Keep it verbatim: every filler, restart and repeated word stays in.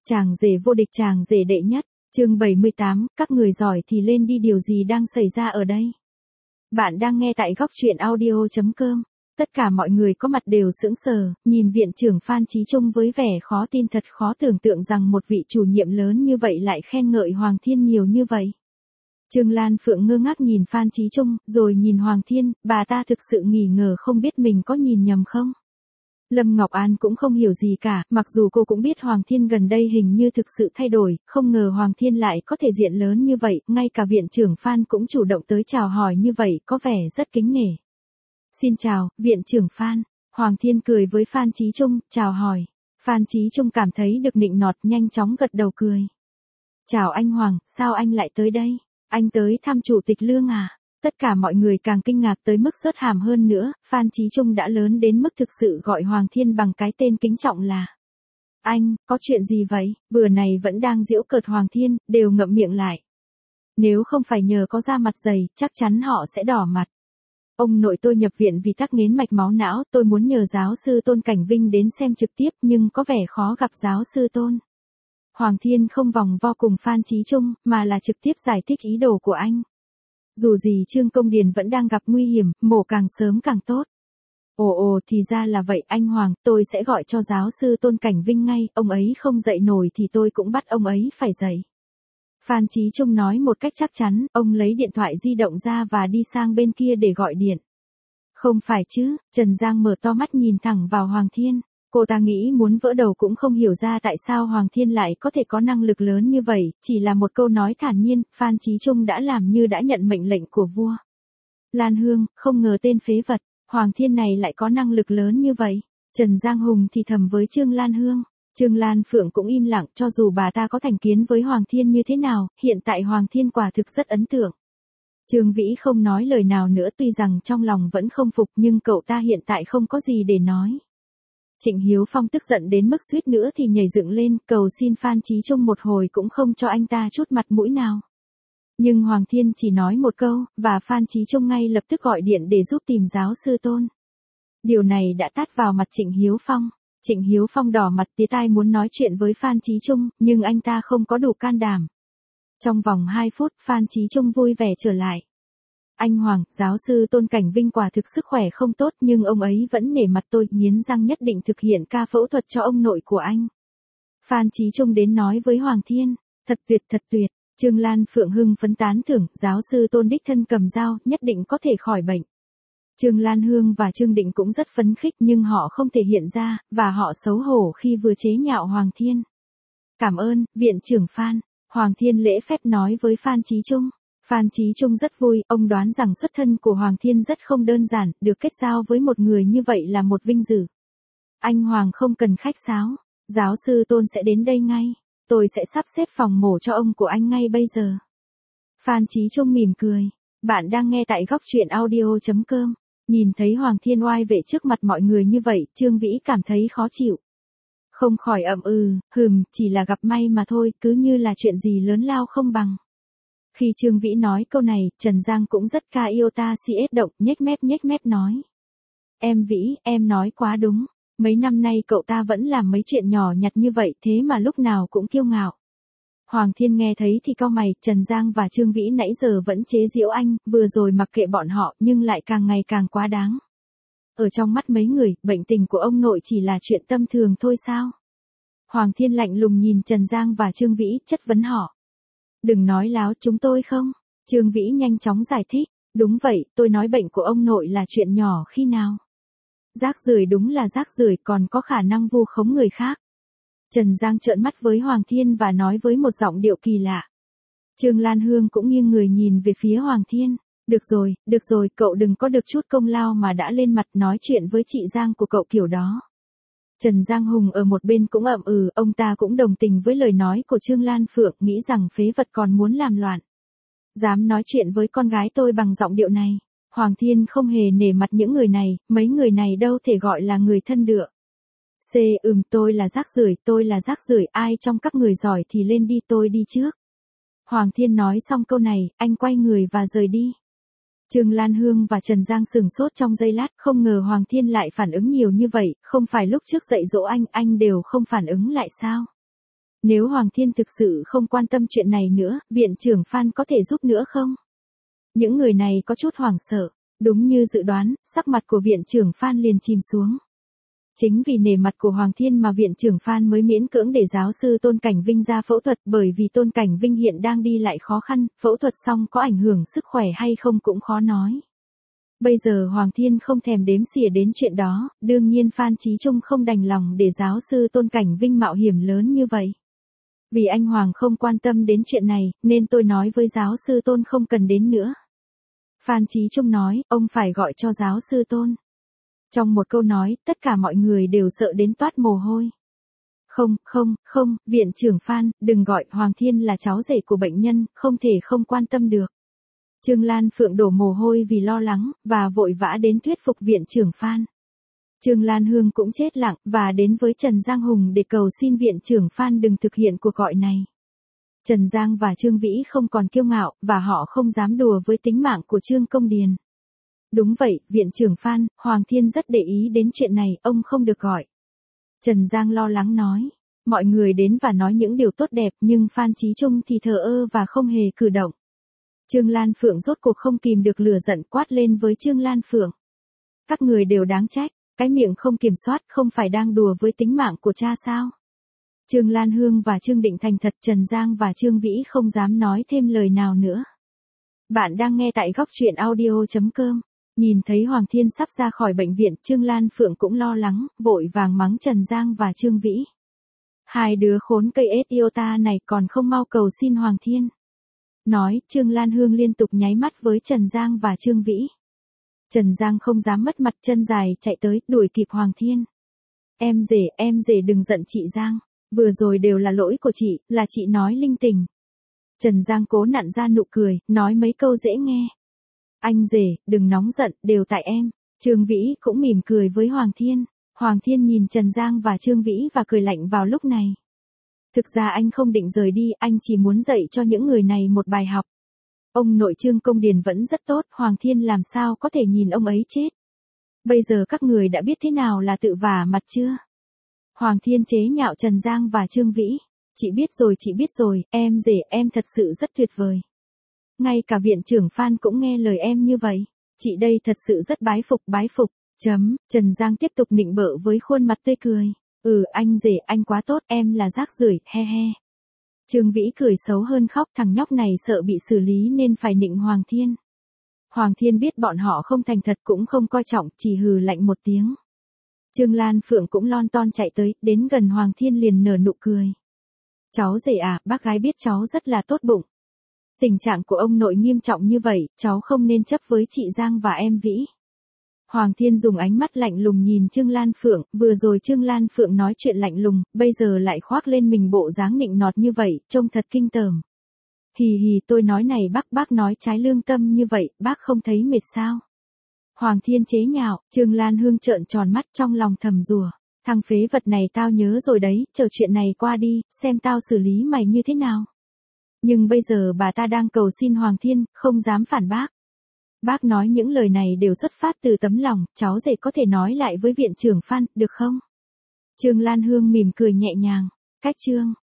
Chàng rể vô địch, chàng rể đệ nhất, chương bảy mươi tám, các người giỏi thì lên đi. Điều gì đang xảy ra ở đây? Bạn đang nghe tại góc truyện audio chấm com. Tất cả mọi người có mặt đều sững sờ, nhìn viện trưởng Phan Chí Trung với vẻ khó tin, thật khó tưởng tượng rằng một vị chủ nhiệm lớn như vậy lại khen ngợi Hoàng Thiên nhiều như vậy. Trương Lan Phượng ngơ ngác nhìn Phan Chí Trung, rồi nhìn Hoàng Thiên, bà ta thực sự nghi ngờ không biết mình có nhìn nhầm không. Lâm Ngọc An cũng không hiểu gì cả, mặc dù cô cũng biết Hoàng Thiên gần đây hình như thực sự thay đổi, không ngờ Hoàng Thiên lại có thể diện lớn như vậy, ngay cả viện trưởng Phan cũng chủ động tới chào hỏi như vậy, có vẻ rất kính nể. Xin chào, viện trưởng Phan. Hoàng Thiên cười với Phan Chí Trung, chào hỏi. Phan Chí Trung cảm thấy được nịnh nọt, nhanh chóng gật đầu cười. Chào anh Hoàng, sao anh lại tới đây? Anh tới thăm chủ tịch Lương à? Tất cả mọi người càng kinh ngạc tới mức rớt hàm hơn nữa, Phan Chí Trung đã lớn đến mức thực sự gọi Hoàng Thiên bằng cái tên kính trọng là anh. Có chuyện gì vậy? Vừa này vẫn đang giễu cợt Hoàng Thiên, đều ngậm miệng lại. Nếu không phải nhờ có da mặt dày, chắc chắn họ sẽ đỏ mặt. Ông nội tôi nhập viện vì tắc nghẽn mạch máu não, tôi muốn nhờ giáo sư Tôn Cảnh Vinh đến xem trực tiếp nhưng có vẻ khó gặp giáo sư Tôn. Hoàng Thiên không vòng vo cùng Phan Chí Trung, mà là trực tiếp giải thích ý đồ của anh. Dù gì Trương Công Điền vẫn đang gặp nguy hiểm, mổ càng sớm càng tốt. Ồ ồ, thì ra là vậy anh Hoàng, tôi sẽ gọi cho giáo sư Tôn Cảnh Vinh ngay, ông ấy không dậy nổi thì tôi cũng bắt ông ấy phải dậy. Phan Chí Trung nói một cách chắc chắn, ông lấy điện thoại di động ra và đi sang bên kia để gọi điện. Không phải chứ, Trần Giang mở to mắt nhìn thẳng vào Hoàng Thiên. Cô ta nghĩ muốn vỡ đầu cũng không hiểu ra tại sao Hoàng Thiên lại có thể có năng lực lớn như vậy, chỉ là một câu nói thản nhiên, Phan Chí Trung đã làm như đã nhận mệnh lệnh của vua. Lan Hương, không ngờ tên phế vật, Hoàng Thiên này lại có năng lực lớn như vậy. Trần Giang Hùng thì thầm với Trương Lan Hương. Trương Lan Phượng cũng im lặng, cho dù bà ta có thành kiến với Hoàng Thiên như thế nào, hiện tại Hoàng Thiên quả thực rất ấn tượng. Trương Vĩ không nói lời nào nữa, tuy rằng trong lòng vẫn không phục nhưng cậu ta hiện tại không có gì để nói. Trịnh Hiếu Phong tức giận đến mức suýt nữa thì nhảy dựng lên, cầu xin Phan Chí Trung một hồi cũng không cho anh ta chút mặt mũi nào. Nhưng Hoàng Thiên chỉ nói một câu, và Phan Chí Trung ngay lập tức gọi điện để giúp tìm giáo sư Tôn. Điều này đã tát vào mặt Trịnh Hiếu Phong. Trịnh Hiếu Phong đỏ mặt tía tai muốn nói chuyện với Phan Chí Trung, nhưng anh ta không có đủ can đảm. Trong vòng hai phút, Phan Chí Trung vui vẻ trở lại. Anh Hoàng, giáo sư Tôn Cảnh Vinh quả thực sức khỏe không tốt nhưng ông ấy vẫn nể mặt tôi, nghiến răng nhất định thực hiện ca phẫu thuật cho ông nội của anh. Phan Chí Trung đến nói với Hoàng Thiên, thật tuyệt thật tuyệt. Trương Lan Phượng hưng phấn tán thưởng, giáo sư Tôn đích thân cầm dao, nhất định có thể khỏi bệnh. Trương Lan Hương và Trương Định cũng rất phấn khích nhưng họ không thể hiện ra, và họ xấu hổ khi vừa chế nhạo Hoàng Thiên. Cảm ơn, viện trưởng Phan. Hoàng Thiên lễ phép nói với Phan Chí Trung. Phan Chí Trung rất vui, ông đoán rằng xuất thân của Hoàng Thiên rất không đơn giản, được kết giao với một người như vậy là một vinh dự. Anh Hoàng không cần khách sáo, giáo sư Tôn sẽ đến đây ngay, tôi sẽ sắp xếp phòng mổ cho ông của anh ngay bây giờ. Phan Chí Trung mỉm cười, bạn đang nghe tại góc truyện audio chấm com. Nhìn thấy Hoàng Thiên oai vệ trước mặt mọi người như vậy, Trương Vĩ cảm thấy khó chịu. Không khỏi ậm ừ, hừm, chỉ là gặp may mà thôi, cứ như là chuyện gì lớn lao không bằng. Khi Trương Vĩ nói câu này, Trần Giang cũng rất ca yêu ta si ết động, nhếch mép nhếch mép nói. Em Vĩ, em nói quá đúng. Mấy năm nay cậu ta vẫn làm mấy chuyện nhỏ nhặt như vậy, thế mà lúc nào cũng kiêu ngạo. Hoàng Thiên nghe thấy thì cau mày, Trần Giang và Trương Vĩ nãy giờ vẫn chế giễu anh, vừa rồi mặc kệ bọn họ, nhưng lại càng ngày càng quá đáng. Ở trong mắt mấy người, bệnh tình của ông nội chỉ là chuyện tâm thường thôi sao? Hoàng Thiên lạnh lùng nhìn Trần Giang và Trương Vĩ, chất vấn họ. Đừng nói láo, chúng tôi không. Trương Vĩ nhanh chóng giải thích. Đúng vậy, tôi nói bệnh của ông nội là chuyện nhỏ khi nào. Rác rưởi đúng là rác rưởi, còn có khả năng vu khống người khác. Trần Giang trợn mắt với Hoàng Thiên và nói với một giọng điệu kỳ lạ. Trương Lan Hương cũng nghiêng người nhìn về phía Hoàng Thiên. Được rồi, được rồi, cậu đừng có được chút công lao mà đã lên mặt nói chuyện với chị Giang của cậu kiểu đó. Trần Giang Hùng ở một bên cũng ậm ừ, ông ta cũng đồng tình với lời nói của Trương Lan Phượng, nghĩ rằng phế vật còn muốn làm loạn. Dám nói chuyện với con gái tôi bằng giọng điệu này. Hoàng Thiên không hề nể mặt những người này, mấy người này đâu thể gọi là người thân được. C. Ừm, tôi là rác rưởi, tôi là rác rưởi, ai trong các người giỏi thì lên đi, tôi đi trước. Hoàng Thiên nói xong câu này, anh quay người và rời đi. Trương Lan Hương và Trần Giang sửng sốt trong giây lát, không ngờ Hoàng Thiên lại phản ứng nhiều như vậy, không phải lúc trước dạy dỗ anh, anh đều không phản ứng lại sao? Nếu Hoàng Thiên thực sự không quan tâm chuyện này nữa, viện trưởng Phan có thể giúp nữa không? Những người này có chút hoảng sợ. Đúng như dự đoán, sắc mặt của viện trưởng Phan liền chìm xuống. Chính vì nể mặt của Hoàng Thiên mà viện trưởng Phan mới miễn cưỡng để giáo sư Tôn Cảnh Vinh ra phẫu thuật, bởi vì Tôn Cảnh Vinh hiện đang đi lại khó khăn, phẫu thuật xong có ảnh hưởng sức khỏe hay không cũng khó nói. Bây giờ Hoàng Thiên không thèm đếm xỉa đến chuyện đó, đương nhiên Phan Chí Trung không đành lòng để giáo sư Tôn Cảnh Vinh mạo hiểm lớn như vậy. Vì anh Hoàng không quan tâm đến chuyện này, nên tôi nói với giáo sư Tôn không cần đến nữa. Phan Chí Trung nói, ông phải gọi cho giáo sư Tôn. Trong một câu nói, tất cả mọi người đều sợ đến toát mồ hôi. Không, không, không, viện trưởng Phan, đừng gọi, Hoàng Thiên là cháu rể của bệnh nhân, không thể không quan tâm được. Trương Lan Phượng đổ mồ hôi vì lo lắng, và vội vã đến thuyết phục viện trưởng Phan. Trương Lan Hương cũng chết lặng, và đến với Trần Giang Hùng để cầu xin viện trưởng Phan đừng thực hiện cuộc gọi này. Trần Giang và Trương Vĩ không còn kiêu ngạo, và họ không dám đùa với tính mạng của Trương Công Điền. Đúng vậy, viện trưởng Phan, Hoàng Thiên rất để ý đến chuyện này, ông không được gọi. Trần Giang lo lắng nói. Mọi người đến và nói những điều tốt đẹp, nhưng Phan Chí Trung thì thờ ơ và không hề cử động. Trương Lan Phượng rốt cuộc không kìm được lửa giận quát lên với Trương Lan Phượng. Các người đều đáng trách, cái miệng không kiểm soát không phải đang đùa với tính mạng của cha sao? Trương Lan Hương và Trương Định thành thật, Trần Giang và Trương Vĩ không dám nói thêm lời nào nữa. Bạn đang nghe tại góc truyện audio chấm com. Nhìn thấy Hoàng Thiên sắp ra khỏi bệnh viện, Trương Lan Phượng cũng lo lắng, vội vàng mắng Trần Giang và Trương Vĩ. Hai đứa khốn cây ết iota này còn không mau cầu xin Hoàng Thiên. Nói, Trương Lan Hương liên tục nháy mắt với Trần Giang và Trương Vĩ. Trần Giang không dám mất mặt, chân dài chạy tới, đuổi kịp Hoàng Thiên. Em rể, em rể đừng giận chị Giang. Vừa rồi đều là lỗi của chị, là chị nói linh tinh. Trần Giang cố nặn ra nụ cười, nói mấy câu dễ nghe. Anh rể, đừng nóng giận, đều tại em. Trương Vĩ cũng mỉm cười với Hoàng Thiên. Hoàng Thiên nhìn Trần Giang và Trương Vĩ và cười lạnh vào lúc này. Thực ra anh không định rời đi, anh chỉ muốn dạy cho những người này một bài học. Ông nội Trương Công Điền vẫn rất tốt, Hoàng Thiên làm sao có thể nhìn ông ấy chết. Bây giờ các người đã biết thế nào là tự vả mặt chưa? Hoàng Thiên chế nhạo Trần Giang và Trương Vĩ. Chị biết rồi, chị biết rồi, em rể, em thật sự rất tuyệt vời. Ngay cả viện trưởng Phan cũng nghe lời em như vậy. Chị đây thật sự rất bái phục, bái phục. Chấm, Trần Giang tiếp tục nịnh bợ với khuôn mặt tươi cười. Ừ, anh rể, anh quá tốt, em là rác rưởi, he he. Trương Vĩ cười xấu hơn khóc, thằng nhóc này sợ bị xử lý nên phải nịnh Hoàng Thiên. Hoàng Thiên biết bọn họ không thành thật cũng không coi trọng, chỉ hừ lạnh một tiếng. Trương Lan Phượng cũng lon ton chạy tới, đến gần Hoàng Thiên liền nở nụ cười. Cháu rể à, bác gái biết cháu rất là tốt bụng. Tình trạng của ông nội nghiêm trọng như vậy, cháu không nên chấp với chị Giang và em Vĩ. Hoàng Thiên dùng ánh mắt lạnh lùng nhìn Trương Lan Phượng, vừa rồi Trương Lan Phượng nói chuyện lạnh lùng, bây giờ lại khoác lên mình bộ dáng nịnh nọt như vậy, trông thật kinh tởm. Hì hì, tôi nói này bác, bác nói trái lương tâm như vậy, bác không thấy mệt sao? Hoàng Thiên chế nhạo, Trương Lan Hương trợn tròn mắt trong lòng thầm rủa, thằng phế vật này tao nhớ rồi đấy, chờ chuyện này qua đi, xem tao xử lý mày như thế nào. Nhưng bây giờ bà ta đang cầu xin Hoàng Thiên, không dám phản bác. Bác nói những lời này đều xuất phát từ tấm lòng, cháu rể có thể nói lại với viện trưởng Phan, được không? Trương Lan Hương mỉm cười nhẹ nhàng. Cách chương